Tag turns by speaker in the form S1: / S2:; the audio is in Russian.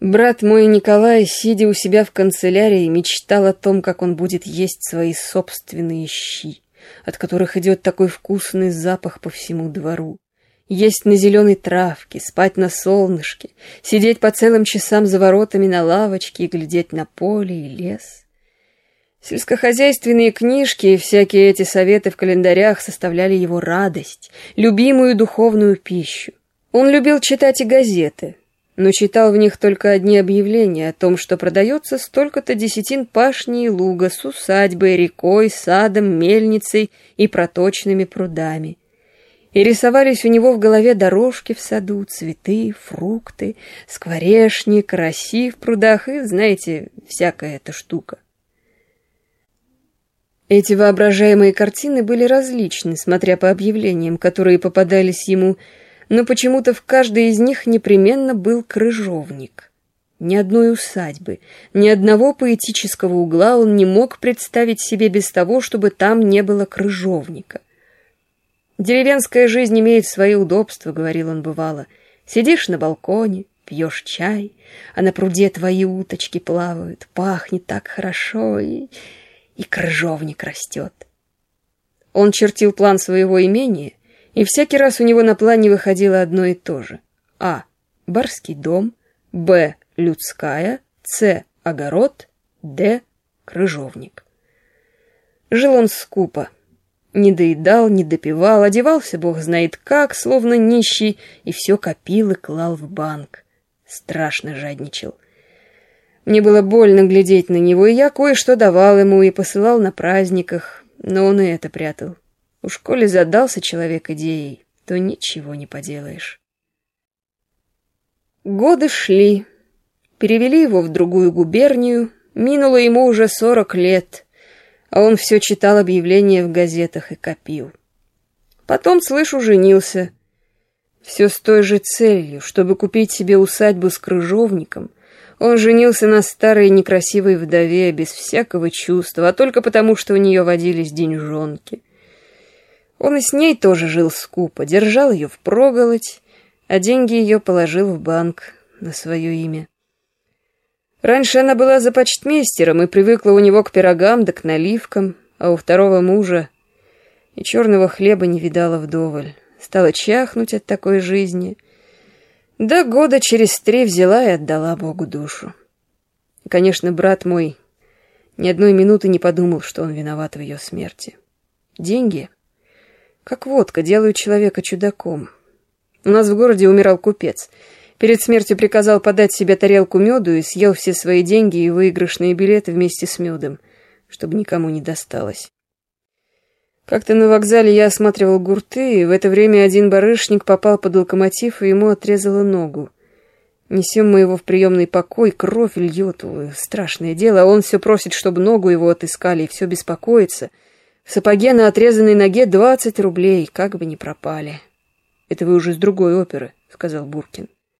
S1: Брат мой Николай, сидя у себя в канцелярии, мечтал о том, как он будет есть свои собственные щи, от которых идет такой вкусный запах по всему двору. Есть на зеленой травке, спать на солнышке, сидеть по целым часам за воротами на лавочке и глядеть на поле и лес. Сельскохозяйственные книжки и всякие эти советы в календарях составляли его радость, любимую духовную пищу. Он любил читать и газеты, но читал в них только одни объявления о том, что продается столько-то десятин пашни и луга с усадьбой, рекой, садом, мельницей и проточными прудами. И рисовались у него в голове дорожки в саду, цветы, фрукты, скворечни, караси в прудах и, знаете, всякая эта штука. Эти воображаемые картины были различны, смотря по объявлениям, которые попадались ему, но почему-то в каждой из них непременно был крыжовник. Ни одной усадьбы, ни одного поэтического угла он не мог представить себе без того, чтобы там не было крыжовника. «Деревенская жизнь имеет свои удобства», — говорил он бывало. «Сидишь на балконе, пьешь чай, а на пруде твои уточки плавают, пахнет так хорошо, и крыжовник растет». Он чертил план своего имения, и всякий раз у него на плане выходило одно и то же. А. Барский дом, Б. Людская, С. Огород, Д. Крыжовник. Жил он скупо. Не доедал, не допивал, одевался бог знает как, словно нищий, и все копил и клал в банк. Страшно жадничал. Мне было больно глядеть на него, и я кое-что давал ему и посылал на праздниках, но он и это прятал. Уж коли задался человек идеей, то ничего не поделаешь. Годы шли. Перевели его в другую губернию. Минуло ему уже 40 лет, а он все читал объявления в газетах и копил. Потом, слышу, женился. Все с той же целью, чтобы купить себе усадьбу с крыжовником. Он женился на старой некрасивой вдове без всякого чувства, а только потому, что у нее водились деньжонки. Он и с ней тоже жил скупо, держал ее впроголодь, а деньги ее положил в банк на свое имя. Раньше она была за почтмейстером и привыкла у него к пирогам да к наливкам, а у второго мужа и черного хлеба не видала вдоволь. Стала чахнуть от такой жизни. Да года через 3 взяла и отдала Богу душу. И, конечно, брат мой ни одной минуты не подумал, что он виноват в ее смерти. Деньги, как водка, делают человека чудаком. У нас в городе умирал купец. Перед смертью приказал подать себе тарелку меду и съел все свои деньги и выигрышные билеты вместе с медом, чтобы никому не досталось. Как-то на вокзале я осматривал гурты, и в это время один барышник попал под локомотив, и ему отрезало ногу. Несем мы его в приемный покой, кровь льет, страшное дело, а он все просит, чтобы ногу его отыскали, и все беспокоится. В сапоге на отрезанной ноге 20 рублей, как бы не пропали. — Это вы уже с другой оперы, — сказал Буркин.